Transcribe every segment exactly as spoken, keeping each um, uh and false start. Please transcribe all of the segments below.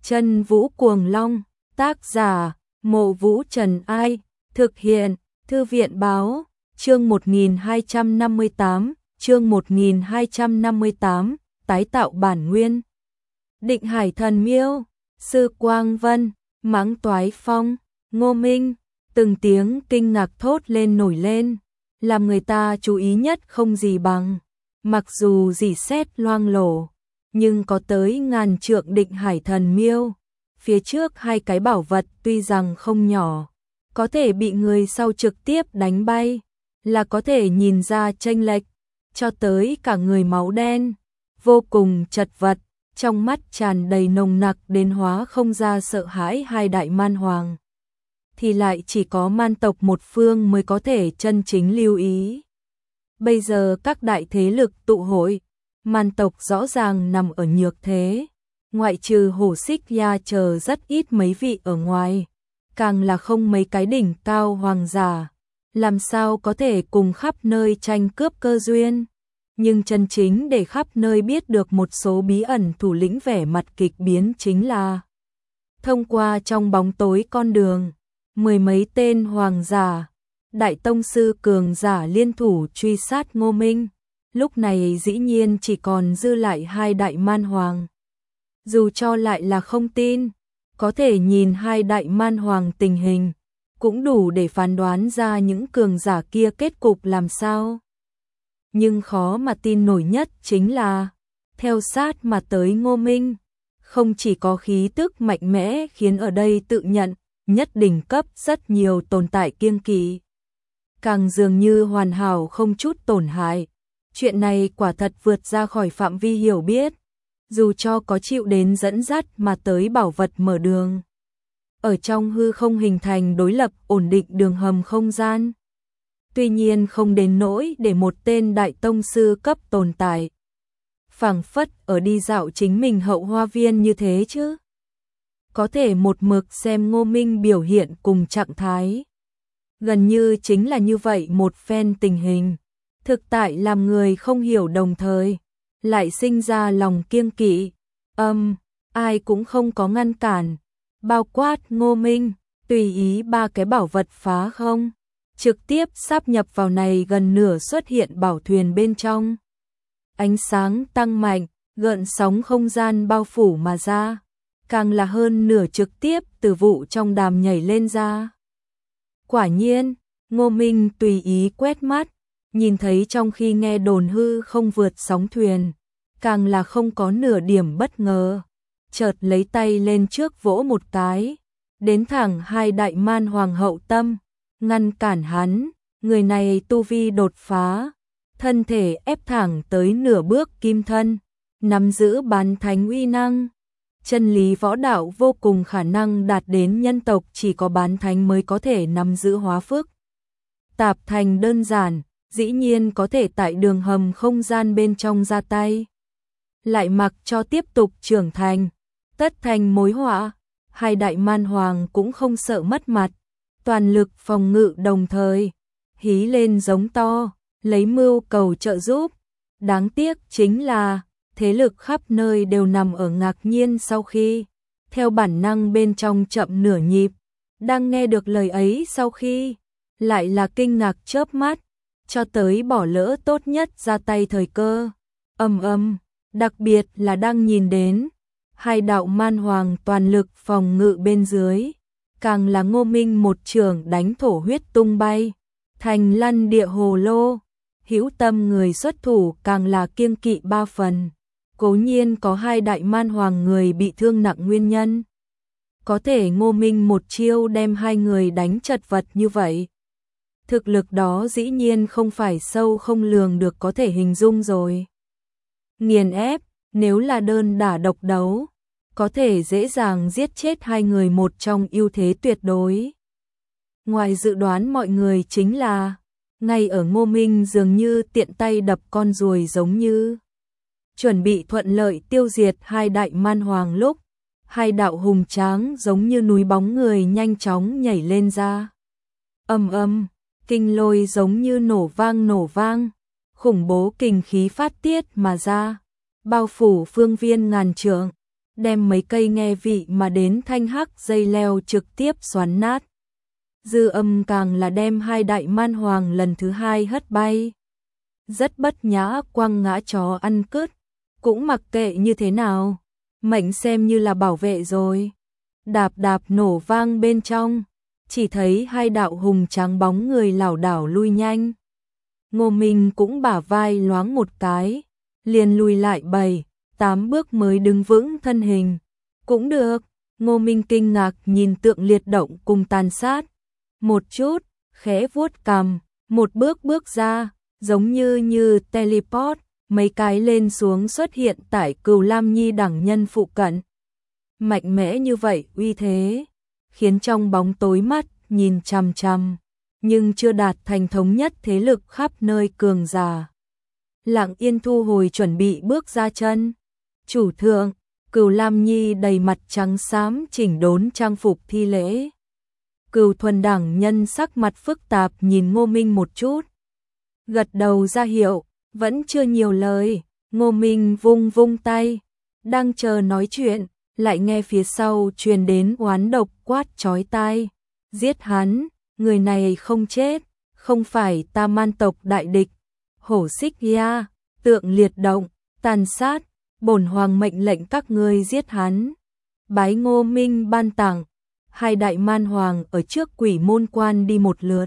Chân Vũ Cuồng Long, tác giả, Mộ Vũ Trần Ai, thực hiện, Thư viện Báo, chương một nghìn hai trăm năm mươi tám, chương một nghìn hai trăm năm mươi tám, tái tạo bản nguyên. Định Hải Thần Miêu, Sư Quang Vân, Mãng Toái Phong, Ngô Minh, từng tiếng kinh ngạc thốt lên nổi lên, làm người ta chú ý nhất không gì bằng. Mặc dù rỉ sét loang lổ, nhưng có tới ngàn trượng Định Hải Thần Miêu, phía trước hai cái bảo vật tuy rằng không nhỏ, có thể bị người sau trực tiếp đánh bay, là có thể nhìn ra chênh lệch, cho tới cả người máu đen, vô cùng chật vật, trong mắt tràn đầy nồng nặc đến hóa không ra sợ hãi hai đại man hoàng. Thì lại chỉ có man tộc một phương mới có thể chân chính lưu ý. Bây giờ các đại thế lực tụ hội, man tộc rõ ràng nằm ở nhược thế, ngoại trừ Hổ Xích Ya chờ rất ít mấy vị ở ngoài, càng là không mấy cái đỉnh cao hoàng giả, làm sao có thể cùng khắp nơi tranh cướp cơ duyên. Nhưng chân chính để khắp nơi biết được một số bí ẩn thủ lĩnh vẻ mặt kịch biến chính là thông qua trong bóng tối con đường, mười mấy tên hoàng giả, đại tông sư cường giả liên thủ truy sát Ngô Minh, lúc này dĩ nhiên chỉ còn dư lại hai đại man hoàng. Dù cho lại là không tin, có thể nhìn hai đại man hoàng tình hình, cũng đủ để phán đoán ra những cường giả kia kết cục làm sao. Nhưng khó mà tin nổi nhất chính là, theo sát mà tới Ngô Minh, không chỉ có khí tức mạnh mẽ khiến ở đây tự nhận, nhất đỉnh cấp rất nhiều tồn tại kiêng kỵ, càng dường như hoàn hảo không chút tổn hại. Chuyện này quả thật vượt ra khỏi phạm vi hiểu biết, dù cho có chịu đến dẫn dắt mà tới bảo vật mở đường. Ở trong hư không hình thành đối lập ổn định đường hầm không gian. Tuy nhiên không đến nỗi để một tên đại tông sư cấp tồn tại phảng phất ở đi dạo chính mình hậu hoa viên như thế chứ. Có thể một mực xem Ngô Minh biểu hiện cùng trạng thái, gần như chính là như vậy một phen tình hình, thực tại làm người không hiểu, đồng thời lại sinh ra lòng kiêng kỵ. Âm, ai cũng không có ngăn cản, bao quát Ngô Minh, tùy ý ba cái bảo vật phá không, trực tiếp sáp nhập vào này gần nửa xuất hiện bảo thuyền bên trong. Ánh sáng tăng mạnh, gợn sóng không gian bao phủ mà ra, càng là hơn nửa trực tiếp từ vụ trong đàm nhảy lên ra. Quả nhiên, Ngô Minh tùy ý quét mắt, nhìn thấy trong khi nghe đồn hư không vượt sóng thuyền, càng là không có nửa điểm bất ngờ, chợt lấy tay lên trước vỗ một cái, đến thẳng hai đại man hoàng hậu tâm, ngăn cản hắn. Người này tu vi đột phá, thân thể ép thẳng tới nửa bước kim thân, nắm giữ bán thánh uy năng. Chân lý võ đạo vô cùng khả năng đạt đến nhân tộc chỉ có bán thánh mới có thể nắm giữ hóa phức tạp thành đơn giản, dĩ nhiên có thể tại đường hầm không gian bên trong ra tay, lại mặc cho tiếp tục trưởng thành, tất thành mối họa. Hai đại man hoàng cũng không sợ mất mặt, toàn lực phòng ngự, đồng thời hí lên giống to, lấy mưu cầu trợ giúp. Đáng tiếc chính là thế lực khắp nơi đều nằm ở ngạc nhiên sau khi, theo bản năng bên trong chậm nửa nhịp, đang nghe được lời ấy sau khi, lại là kinh ngạc chớp mắt, cho tới bỏ lỡ tốt nhất ra tay thời cơ. Ầm ầm, đặc biệt là đang nhìn đến hai đạo man hoàng toàn lực phòng ngự bên dưới, càng là Ngô Minh một trường đánh thổ huyết tung bay, thành lăn địa hồ lô. Hữu tâm người xuất thủ càng là kiêng kỵ ba phần. Cố nhiên có hai đại man hoàng người bị thương nặng nguyên nhân, có thể Ngô Minh một chiêu đem hai người đánh chật vật như vậy, thực lực đó dĩ nhiên không phải sâu không lường được có thể hình dung rồi. Nghiền ép, nếu là đơn đả độc đấu, có thể dễ dàng giết chết hai người, một trong ưu thế tuyệt đối. Ngoài dự đoán mọi người chính là, ngay ở Ngô Minh dường như tiện tay đập con ruồi giống như, chuẩn bị thuận lợi tiêu diệt hai đại man hoàng lúc, hai đạo hùng tráng giống như núi bóng người nhanh chóng nhảy lên ra. Ầm ầm, kinh lôi giống như nổ vang nổ vang, khủng bố kinh khí phát tiết mà ra, bao phủ phương viên ngàn trượng, đem mấy cây nghe vị mà đến thanh hắc dây leo trực tiếp xoắn nát. Dư Âm càng là đem hai đại man hoàng lần thứ hai hất bay. Rất bất nhã quăng ngã chó ăn cứt, cũng mặc kệ như thế nào, mệnh xem như là bảo vệ rồi. Đạp đạp nổ vang bên trong, chỉ thấy hai đạo hùng tráng bóng người lảo đảo lui nhanh. Ngô Minh cũng bả vai loáng một cái, liền lùi lại bảy, tám bước mới đứng vững thân hình. Cũng được, Ngô Minh kinh ngạc nhìn Tượng Liệt Động cùng Tàn Sát. Một chút, khẽ vuốt cằm, một bước bước ra, giống như như teleport, mấy cái lên xuống xuất hiện tại Cửu Lam Nhi đẳng nhân phụ cận. Mạnh mẽ như vậy uy thế, khiến trong bóng tối mắt nhìn chằm chằm, nhưng chưa đạt thành thống nhất thế lực khắp nơi cường giả. Lặng yên thu hồi chuẩn bị bước ra chân. Chủ thượng, Cửu Lam Nhi đầy mặt trắng xám chỉnh đốn trang phục thi lễ. Cửu Thuần đẳng nhân sắc mặt phức tạp nhìn Ngô Minh một chút. Gật đầu ra hiệu, vẫn chưa nhiều lời, Ngô Minh vung vung tay, đang chờ nói chuyện, lại nghe phía sau truyền đến oán độc quát chói tai. Giết hắn, người này không chết, không phải ta man tộc đại địch. Hổ Xích Ya, Tượng Liệt Động, Tàn Sát, bổn hoàng mệnh lệnh các ngươi giết hắn. Bái Ngô Minh ban tặng, hai đại man hoàng ở trước quỷ môn quan đi một lượt.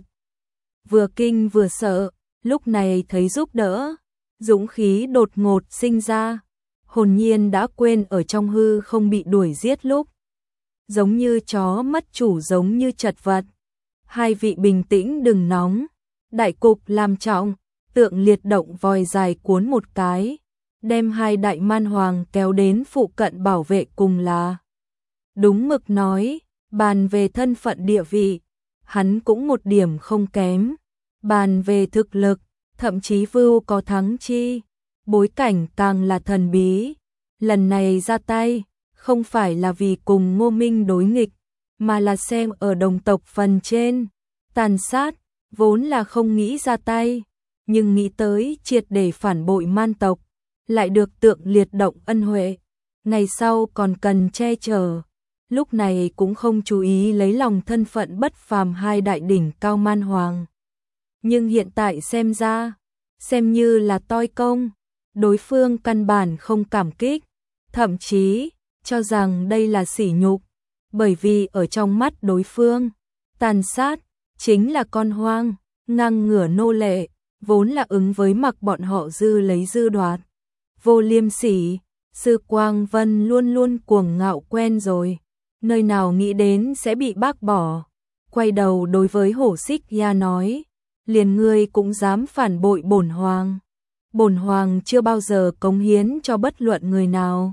Vừa kinh vừa sợ, lúc này thấy giúp đỡ, dũng khí đột ngột sinh ra, hồn nhiên đã quên ở trong hư không bị đuổi giết lúc. Giống như chó mất chủ, giống như chật vật. Hai vị bình tĩnh đừng nóng, đại cục làm trọng. Tượng Liệt Động vòi dài cuốn một cái, đem hai đại man hoàng kéo đến phụ cận bảo vệ cùng là. Đúng mực nói, bàn về thân phận địa vị, hắn cũng một điểm không kém. Bàn về thực lực, thậm chí vưu có thắng chi, bối cảnh càng là thần bí. Lần này ra tay, không phải là vì cùng Ngô Minh đối nghịch, mà là xem ở đồng tộc phần trên. Tàn Sát, vốn là không nghĩ ra tay, nhưng nghĩ tới triệt để phản bội man tộc, lại được Tượng Liệt Động ân huệ, ngày sau còn cần che chở. Lúc này cũng không chú ý lấy lòng thân phận bất phàm hai đại đỉnh cao man hoàng. Nhưng hiện tại xem ra, xem như là toi công, đối phương căn bản không cảm kích, thậm chí cho rằng đây là sỉ nhục, bởi vì ở trong mắt đối phương, Tàn Sát chính là con hoang, ngang ngửa nô lệ, vốn là ứng với mặc bọn họ dư lấy dư đoạt. Vô liêm sỉ, Sư Quang Vân luôn luôn cuồng ngạo quen rồi, nơi nào nghĩ đến sẽ bị bác bỏ. Quay đầu đối với Hổ Xích Ya nói, liền ngươi cũng dám phản bội bổn hoàng. Bổn hoàng chưa bao giờ cống hiến cho bất luận người nào.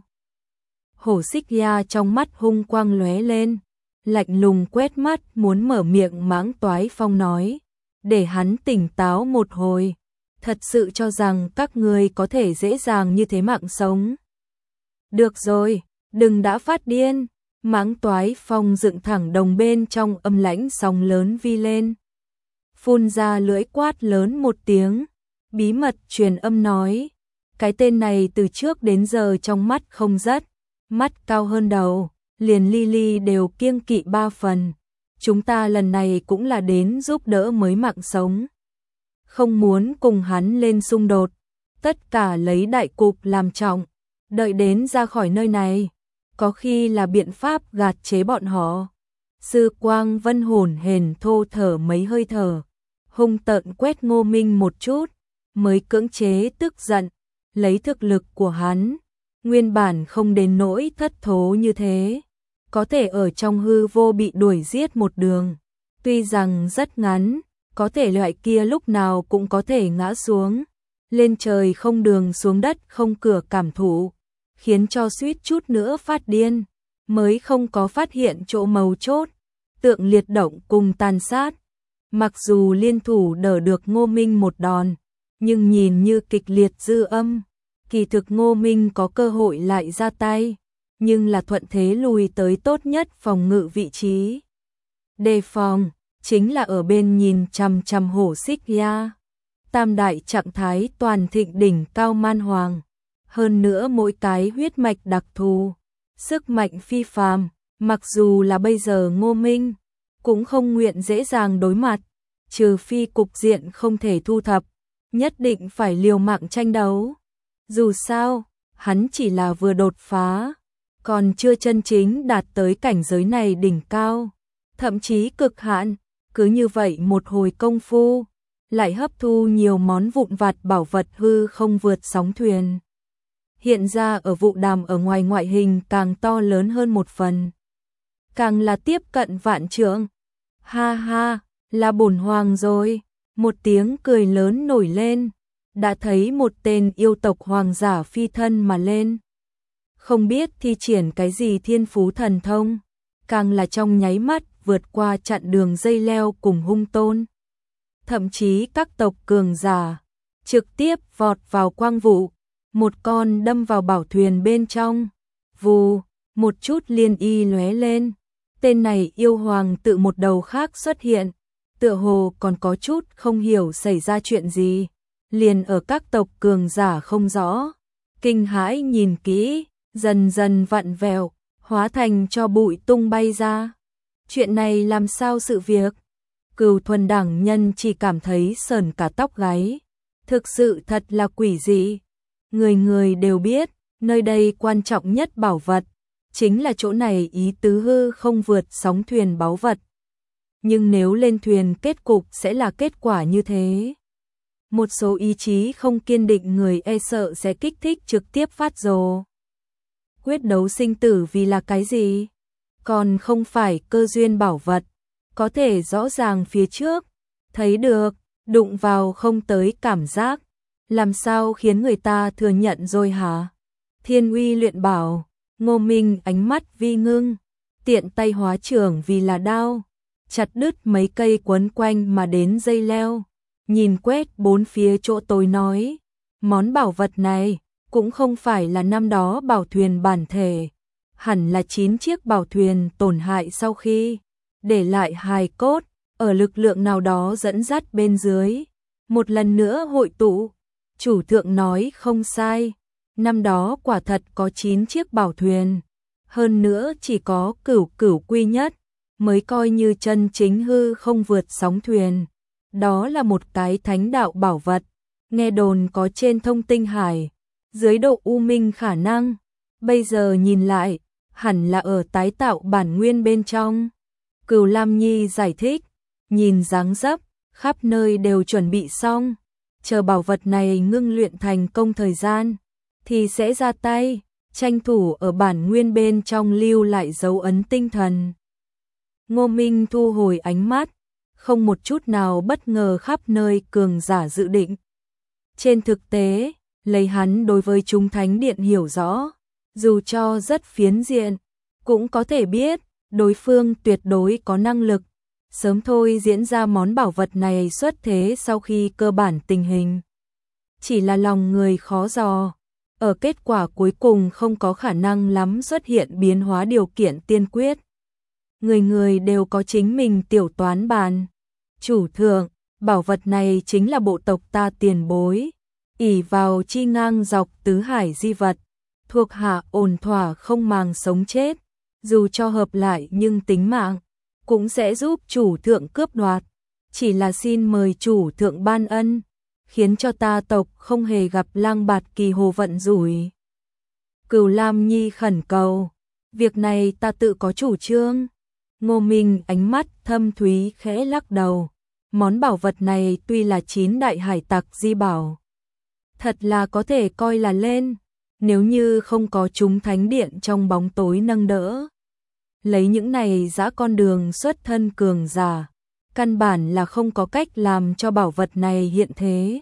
Hổ Xích Ya trong mắt hung quang lóe lên, lạnh lùng quét mắt muốn mở miệng Mãng Toái Phong nói, để hắn tỉnh táo một hồi. Thật sự cho rằng các ngươi có thể dễ dàng như thế mạng sống. Được rồi, đừng đã phát điên. Mãng Toái Phong dựng thẳng đồng bên trong âm lãnh sóng lớn vi lên. Phun ra lưỡi quát lớn một tiếng, bí mật truyền âm nói, cái tên này từ trước đến giờ trong mắt không rất, mắt cao hơn đầu, liền Ly Ly đều kiêng kỵ ba phần. Chúng ta lần này cũng là đến giúp đỡ mới mạng sống. Không muốn cùng hắn lên xung đột, tất cả lấy đại cục làm trọng, đợi đến ra khỏi nơi này, có khi là biện pháp gạt chế bọn họ. Sư Quang Vân hồn hển thô thở mấy hơi thở, hung tợn quét Ngô Minh một chút, mới cưỡng chế tức giận, lấy thực lực của hắn, nguyên bản không đến nỗi thất thố như thế, có thể ở trong hư vô bị đuổi giết một đường, tuy rằng rất ngắn, có thể loại kia lúc nào cũng có thể ngã xuống, lên trời không đường xuống đất không cửa cảm thụ, khiến cho suýt chút nữa phát điên, mới không có phát hiện chỗ mấu chốt. Tượng Liệt Động cùng Tàn Sát, mặc dù liên thủ đỡ được Ngô Minh một đòn, nhưng nhìn như kịch liệt dư âm, kỳ thực Ngô Minh có cơ hội lại ra tay, nhưng là thuận thế lùi tới tốt nhất phòng ngự vị trí. Đề phòng, chính là ở bên nhìn chằm chằm Hổ Xích Ya. Tam đại trạng thái toàn thịnh đỉnh cao man hoàng, hơn nữa mỗi cái huyết mạch đặc thù, sức mạnh phi phàm, mặc dù là bây giờ Ngô Minh cũng không nguyện dễ dàng đối mặt, trừ phi cục diện không thể thu thập, nhất định phải liều mạng tranh đấu. Dù sao, hắn chỉ là vừa đột phá, còn chưa chân chính đạt tới cảnh giới này đỉnh cao, thậm chí cực hạn, cứ như vậy một hồi công phu, lại hấp thu nhiều món vụn vặt bảo vật hư không vượt sóng thuyền. Hiện ra ở vụ đàm ở ngoài ngoại hình càng to lớn hơn một phần. Càng là tiếp cận vạn trượng. Ha ha, là bổn hoàng rồi. Một tiếng cười lớn nổi lên. Đã thấy một tên yêu tộc hoàng giả phi thân mà lên. Không biết thi triển cái gì thiên phú thần thông. Càng là trong nháy mắt vượt qua chặn đường dây leo cùng hung tôn. Thậm chí các tộc cường giả trực tiếp vọt vào quang vụ. Một con đâm vào bảo thuyền bên trong. Vù, một chút liên y lóe lên. Tên này yêu hoàng tự một đầu khác xuất hiện. Tựa hồ còn có chút không hiểu xảy ra chuyện gì. Liền ở các tộc cường giả không rõ. Kinh hãi nhìn kỹ, dần dần vặn vẹo, hóa thành cho bụi tung bay ra. Chuyện này làm sao sự việc? Cửu thuần đẳng nhân chỉ cảm thấy sởn cả tóc gáy. Thực sự thật là quỷ dị. Người người đều biết, nơi đây quan trọng nhất bảo vật, chính là chỗ này ý tứ hư không vượt sóng thuyền báu vật. Nhưng nếu lên thuyền kết cục sẽ là kết quả như thế. Một số ý chí không kiên định người e sợ sẽ kích thích trực tiếp phát rồ. Quyết đấu sinh tử vì là cái gì? Còn không phải cơ duyên bảo vật, có thể rõ ràng phía trước, thấy được, đụng vào không tới cảm giác. Làm sao khiến người ta thừa nhận rồi hả? Thiên uy luyện bảo, Ngô Minh ánh mắt vi ngưng, tiện tay hóa trưởng vì là đao, chặt đứt mấy cây quấn quanh mà đến dây leo, nhìn quét bốn phía chỗ tối nói, món bảo vật này cũng không phải là năm đó bảo thuyền bản thể, hẳn là chín chiếc bảo thuyền tổn hại sau khi để lại hài cốt, ở lực lượng nào đó dẫn dắt bên dưới, một lần nữa hội tụ. Chủ thượng nói không sai, năm đó quả thật có chín chiếc bảo thuyền, hơn nữa chỉ có cửu cửu quy nhất, mới coi như chân chính hư không vượt sóng thuyền. Đó là một cái thánh đạo bảo vật, nghe đồn có trên thông tinh hải, dưới độ u minh khả năng, bây giờ nhìn lại, hẳn là ở tái tạo bản nguyên bên trong. Cửu Lam Nhi giải thích, nhìn dáng dấp, khắp nơi đều chuẩn bị xong. Chờ bảo vật này ngưng luyện thành công thời gian, thì sẽ ra tay, tranh thủ ở bản nguyên bên trong lưu lại dấu ấn tinh thần. Ngô Minh thu hồi ánh mắt, không một chút nào bất ngờ khắp nơi cường giả dự định. Trên thực tế, lấy hắn đối với chúng thánh điện hiểu rõ, dù cho rất phiến diện, cũng có thể biết, đối phương tuyệt đối có năng lực. Sớm thôi diễn ra món bảo vật này xuất thế sau khi cơ bản tình hình. Chỉ là lòng người khó dò, ở kết quả cuối cùng không có khả năng lắm xuất hiện biến hóa điều kiện tiên quyết. Người người đều có chính mình tiểu toán bàn. Chủ thượng, bảo vật này chính là bộ tộc ta tiền bối, ỷ vào chi ngang dọc tứ hải di vật, thuộc hạ ổn thỏa không màng sống chết, dù cho hợp lại nhưng tính mạng cũng sẽ giúp chủ thượng cướp đoạt, chỉ là xin mời chủ thượng ban ân, khiến cho ta tộc không hề gặp lang bạt kỳ hồ vận rủi. Cửu Lam Nhi khẩn cầu, việc này ta tự có chủ trương. Ngô Minh ánh mắt thâm thúy khẽ lắc đầu, món bảo vật này tuy là chín đại hải tặc di bảo, thật là có thể coi là lên, nếu như không có chúng thánh điện trong bóng tối nâng đỡ. Lấy những này giã con đường xuất thân cường giả, căn bản là không có cách làm cho bảo vật này hiện thế.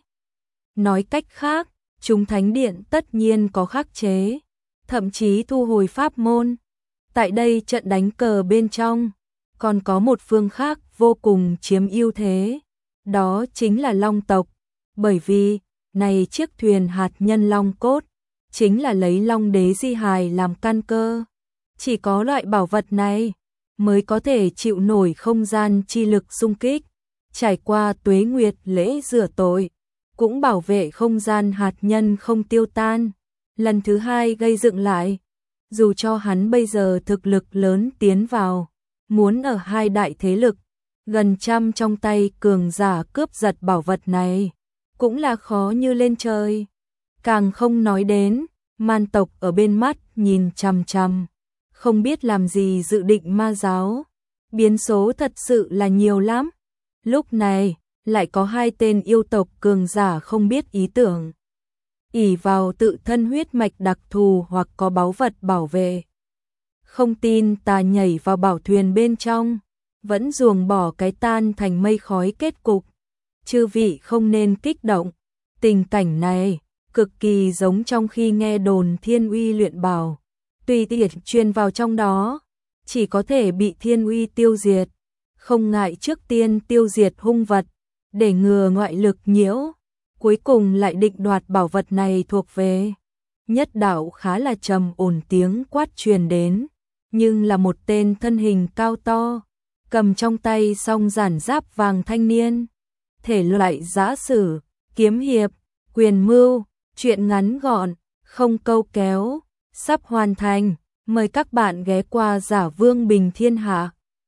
Nói cách khác, chúng thánh điện tất nhiên có khắc chế, thậm chí thu hồi pháp môn. Tại đây trận đánh cờ bên trong, còn có một phương khác vô cùng chiếm ưu thế, đó chính là Long tộc, bởi vì, này chiếc thuyền hạt nhân long cốt, chính là lấy Long đế di hài làm căn cơ. Chỉ có loại bảo vật này mới có thể chịu nổi không gian chi lực xung kích, trải qua tuế nguyệt lễ rửa tội, cũng bảo vệ không gian hạt nhân không tiêu tan, lần thứ hai gây dựng lại. dù cho hắn bây giờ thực lực lớn tiến vào, muốn ở hai đại thế lực, gần trăm trong tay cường giả cướp giật bảo vật này, cũng là khó như lên trời. Càng không nói đến, man tộc ở bên mắt nhìn chằm chằm, không biết làm gì dự định ma giáo, biến số thật sự là nhiều lắm. Lúc này, lại có hai tên yêu tộc cường giả không biết ý tưởng, ỷ vào tự thân huyết mạch đặc thù hoặc có báu vật bảo vệ. Không tin ta nhảy vào bảo thuyền bên trong, vẫn ruồng bỏ cái tan thành mây khói kết cục. Chư vị không nên kích động, tình cảnh này cực kỳ giống trong khi nghe đồn Thiên Uy luyện bảo, tùy tiện truyền vào trong đó, chỉ có thể bị Thiên Uy tiêu diệt, không ngại trước tiên tiêu diệt hung vật, để ngừa ngoại lực nhiễu, cuối cùng lại định đoạt bảo vật này thuộc về. Nhất đạo khá là trầm ổn tiếng quát truyền đến, nhưng là một tên thân hình cao to, cầm trong tay song giản giáp vàng thanh niên, thể loại giã sử, kiếm hiệp, quyền mưu, chuyện ngắn gọn, không câu kéo, sắp hoàn thành, mời các bạn ghé qua Giả Vương Bình Thiên Hạ.